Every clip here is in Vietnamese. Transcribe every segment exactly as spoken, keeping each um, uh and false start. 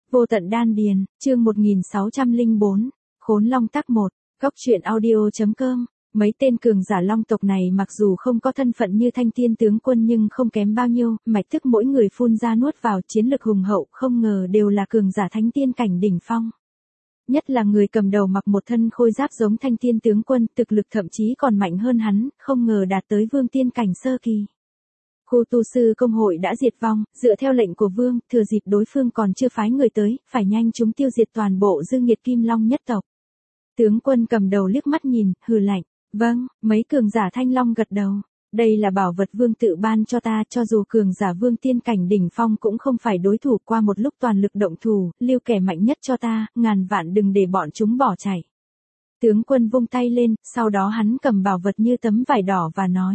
Vô tận đan điền, chương một nghìn sáu trăm lẻ bốn, Khốn Long tác một, góc truyện audio.com. Mấy tên cường giả long tộc này mặc dù không có thân phận như Thanh Tiên tướng quân nhưng không kém bao nhiêu, mạch thức mỗi người phun ra nuốt vào, chiến lực hùng hậu, không ngờ đều là cường giả thánh tiên cảnh đỉnh phong. Nhất là người cầm đầu mặc một thân khôi giáp giống Thanh Tiên tướng quân, thực lực thậm chí còn mạnh hơn hắn, không ngờ đạt tới vương tiên cảnh sơ kỳ. Khu tu sư công hội đã diệt vong, dựa theo lệnh của vương, thừa dịp đối phương còn chưa phái người tới, phải nhanh chúng tiêu diệt toàn bộ dư nghiệt Kim Long nhất tộc. Tướng quân cầm đầu liếc mắt nhìn, hừ lạnh, vâng, mấy cường giả Thanh Long gật đầu. Đây là bảo vật vương tự ban cho ta, cho dù cường giả vương tiên cảnh đỉnh phong cũng không phải đối thủ, qua một lúc toàn lực động thủ, lưu kẻ mạnh nhất cho ta, ngàn vạn đừng để bọn chúng bỏ chạy. Tướng quân vung tay lên, sau đó hắn cầm bảo vật như tấm vải đỏ và nói.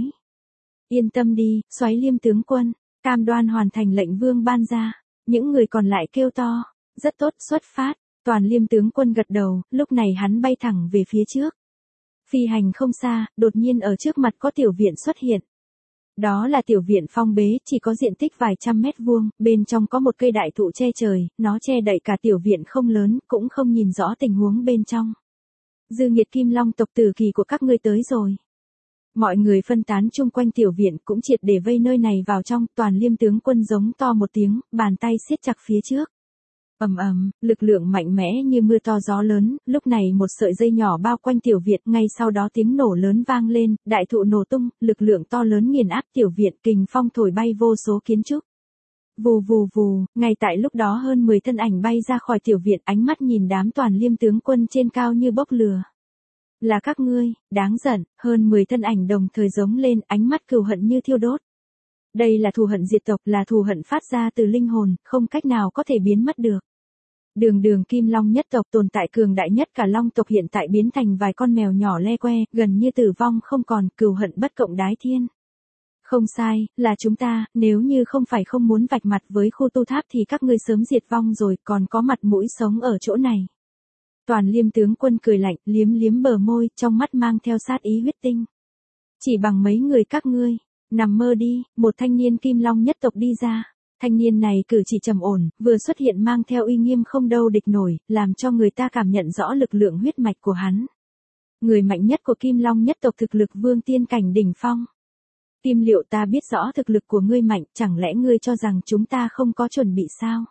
Yên tâm đi, Xoáy Liêm tướng quân, cam đoan hoàn thành lệnh vương ban ra. Những người còn lại kêu to, rất tốt, xuất phát. Toàn Liêm tướng quân gật đầu, lúc này hắn bay thẳng về phía trước. Phi hành không xa, đột nhiên ở trước mặt có tiểu viện xuất hiện. Đó là tiểu viện phong bế, chỉ có diện tích vài trăm mét vuông, bên trong có một cây đại thụ che trời, nó che đậy cả tiểu viện không lớn, cũng không nhìn rõ tình huống bên trong. Dư nghiệt Kim Long tộc tử kỳ của các ngươi tới rồi. Mọi người phân tán chung quanh tiểu viện cũng triệt để vây nơi này vào trong, Toàn Liêm tướng quân giống to một tiếng, bàn tay siết chặt phía trước. Ầm ầm, lực lượng mạnh mẽ như mưa to gió lớn, lúc này một sợi dây nhỏ bao quanh tiểu viện, ngay sau đó tiếng nổ lớn vang lên, đại thụ nổ tung, lực lượng to lớn nghiền áp tiểu viện, kình phong thổi bay vô số kiến trúc. Vù vù vù, ngay tại lúc đó hơn mười thân ảnh bay ra khỏi tiểu viện, ánh mắt nhìn đám Toàn Liêm tướng quân trên cao như bốc lửa. Là các ngươi, đáng giận, hơn mười thân ảnh đồng thời giống lên, ánh mắt cừu hận như thiêu đốt. Đây là thù hận diệt tộc, là thù hận phát ra từ linh hồn, không cách nào có thể biến mất được. Đường đường Kim Long nhất tộc tồn tại cường đại nhất cả Long tộc hiện tại biến thành vài con mèo nhỏ le que, gần như tử vong không còn, cừu hận bất cộng đái thiên. Không sai, là chúng ta, nếu như không phải không muốn vạch mặt với khu tu tháp thì các ngươi sớm diệt vong rồi, còn có mặt mũi sống ở chỗ này. Toàn Liêm tướng quân cười lạnh, liếm liếm bờ môi, trong mắt mang theo sát ý huyết tinh. Chỉ bằng mấy người các ngươi, nằm mơ đi, một thanh niên Kim Long nhất tộc đi ra. Thanh niên này cử chỉ trầm ổn, vừa xuất hiện mang theo uy nghiêm không đâu địch nổi, làm cho người ta cảm nhận rõ lực lượng huyết mạch của hắn. Người mạnh nhất của Kim Long nhất tộc thực lực vương tiên cảnh đỉnh phong. Kim Liệu, ta biết rõ thực lực của ngươi mạnh, chẳng lẽ ngươi cho rằng chúng ta không có chuẩn bị sao?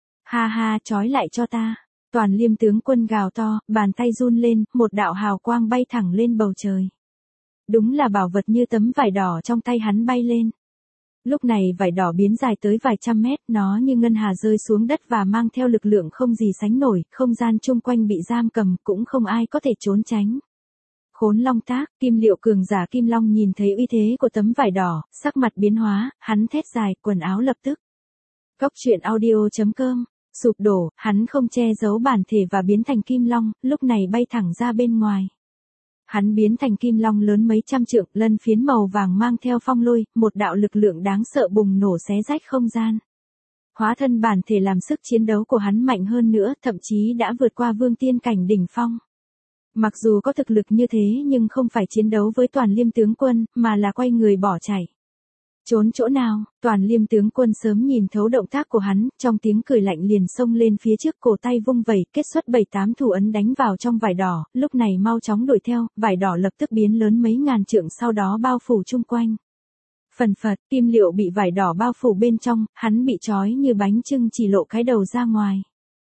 Ha ha, trói lại cho ta. Toàn Liêm tướng quân gào to, bàn tay run lên, một đạo hào quang bay thẳng lên bầu trời. Đúng là bảo vật như tấm vải đỏ trong tay hắn bay lên. Lúc này vải đỏ biến dài tới vài trăm mét, nó như ngân hà rơi xuống đất và mang theo lực lượng không gì sánh nổi, không gian chung quanh bị giam cầm, cũng không ai có thể trốn tránh. Khốn Long tác, Kim Liệu cường giả Kim Long nhìn thấy uy thế của tấm vải đỏ, sắc mặt biến hóa, hắn thét dài, quần áo lập tức. Góc truyện audio.com, sụp đổ, hắn không che giấu bản thể và biến thành Kim Long, lúc này bay thẳng ra bên ngoài. Hắn biến thành Kim Long lớn mấy trăm trượng, lân phiến màu vàng mang theo phong lôi, một đạo lực lượng đáng sợ bùng nổ xé rách không gian. Hóa thân bản thể làm sức chiến đấu của hắn mạnh hơn nữa, thậm chí đã vượt qua vương tiên cảnh đỉnh phong. Mặc dù có thực lực như thế nhưng không phải chiến đấu với Toàn Liêm tướng quân, mà là quay người bỏ chạy. Trốn chỗ nào? Toàn Liêm tướng quân sớm nhìn thấu động tác của hắn, trong tiếng cười lạnh liền xông lên phía trước, cổ tay vung vẩy, kết xuất bảy tám thủ ấn đánh vào trong vải đỏ, lúc này mau chóng đuổi theo, vải đỏ lập tức biến lớn mấy ngàn trượng sau đó bao phủ chung quanh. Phần phật, Kim Liệu bị vải đỏ bao phủ bên trong, hắn bị trói như bánh chưng chỉ lộ cái đầu ra ngoài.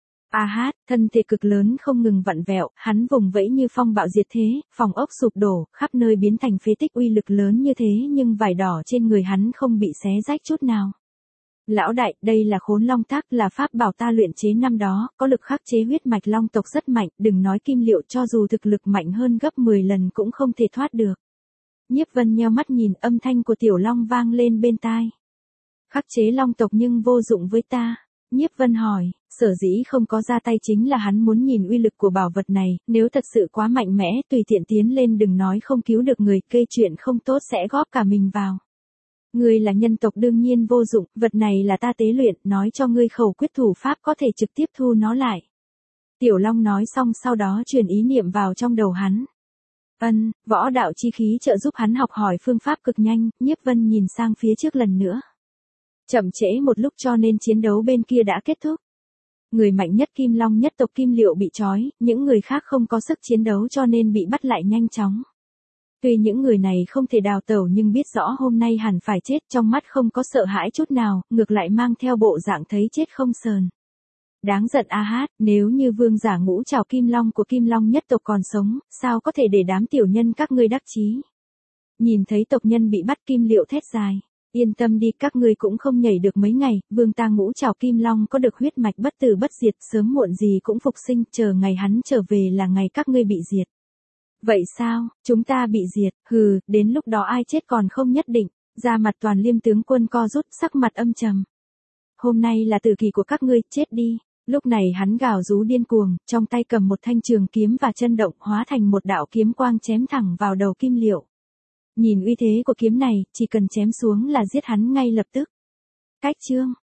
A hát, thân thể cực lớn không ngừng vặn vẹo, hắn vùng vẫy như phong bạo diệt thế, phòng ốc sụp đổ, khắp nơi biến thành phế tích, uy lực lớn như thế nhưng vải đỏ trên người hắn không bị xé rách chút nào. Lão đại, đây là Khốn Long tác, là pháp bảo ta luyện chế năm đó, có lực khắc chế huyết mạch long tộc rất mạnh, đừng nói Kim Liệu, cho dù thực lực mạnh hơn gấp mười lần cũng không thể thoát được. Nhiếp Vân nheo mắt nhìn, âm thanh của Tiểu Long vang lên bên tai. Khắc chế long tộc nhưng vô dụng với ta. Nhiếp Vân hỏi, sở dĩ không có ra tay chính là hắn muốn nhìn uy lực của bảo vật này, nếu thật sự quá mạnh mẽ, tùy tiện tiến lên đừng nói không cứu được người, gây chuyện không tốt sẽ góp cả mình vào. Ngươi là nhân tộc đương nhiên vô dụng, vật này là ta tế luyện, nói cho ngươi khẩu quyết thủ pháp có thể trực tiếp thu nó lại. Tiểu Long nói xong sau đó truyền ý niệm vào trong đầu hắn. Ân, võ đạo chi khí trợ giúp hắn học hỏi phương pháp cực nhanh, Nhiếp Vân nhìn sang phía trước lần nữa. Chậm trễ một lúc cho nên chiến đấu bên kia đã kết thúc. Người mạnh nhất Kim Long nhất tộc Kim Liệu bị trói, những người khác không có sức chiến đấu cho nên bị bắt lại nhanh chóng. Tuy những người này không thể đào tẩu nhưng biết rõ hôm nay hẳn phải chết, trong mắt không có sợ hãi chút nào, ngược lại mang theo bộ dạng thấy chết không sờn. Đáng giận a hát, nếu như vương giả ngũ trảo Kim Long của Kim Long nhất tộc còn sống, sao có thể để đám tiểu nhân các ngươi đắc chí. Nhìn thấy tộc nhân bị bắt Kim Liệu thét dài. Yên tâm đi, các ngươi cũng không nhảy được mấy ngày, vương ta ngũ trảo Kim Long có được huyết mạch bất tử bất diệt, sớm muộn gì cũng phục sinh, chờ ngày hắn trở về là ngày các ngươi bị diệt. Vậy sao, chúng ta bị diệt, hừ, đến lúc đó ai chết còn không nhất định, ra mặt Toàn Liêm tướng quân co rút, sắc mặt âm trầm. Hôm nay là tử kỳ của các ngươi, chết đi. Lúc này hắn gào rú điên cuồng, trong tay cầm một thanh trường kiếm và chân động hóa thành một đạo kiếm quang chém thẳng vào đầu Kim Liệu. Nhìn uy thế của kiếm này, chỉ cần chém xuống là giết hắn ngay lập tức. Cách chương